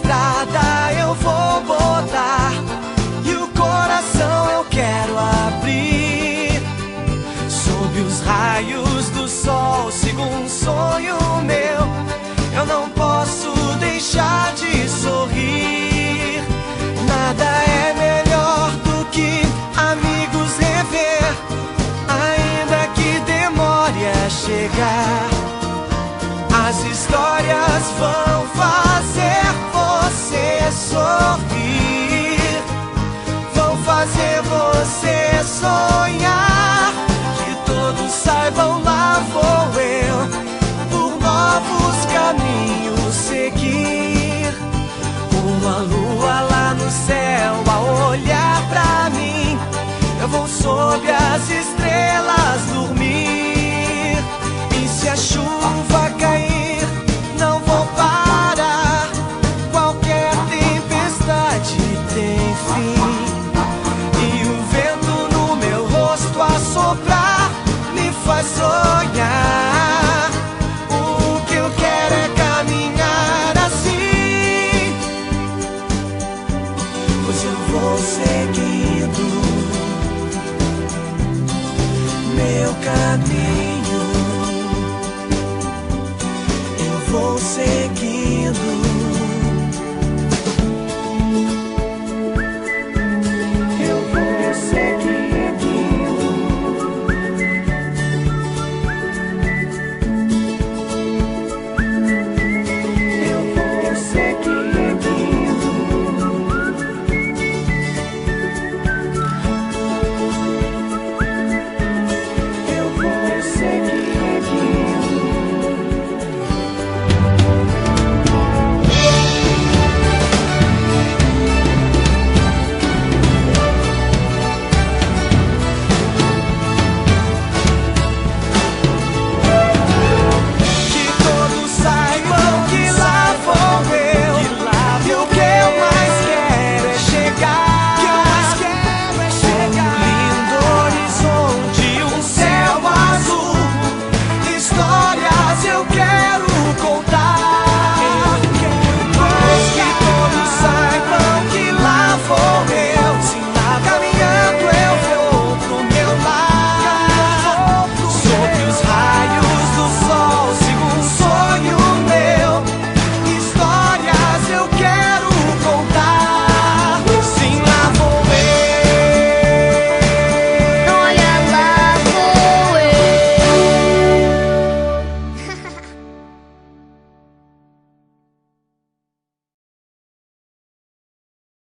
estrada eu vou botar, e o coração eu quero abrir. Sob os raios do sol sigo um sonho meu, eu não posso deixar de sorrir. Nada é melhor do que amigos rever, ainda que demore a chegar. As histórias vão fazer você sorrir, vão fazer você sonhar. Que todos saibam, lá vou eu, por novos caminhos seguir. Uma lua lá no céu a olhar pra mim, eu vou sob as estrelas dormir. E se a chuva cair, não vou parar, qualquer tempestade tem fim. E o vento no meu rosto a soprar me faz sonhar. O que eu quero é caminhar assim, pois eu vou seguindo meu caminho.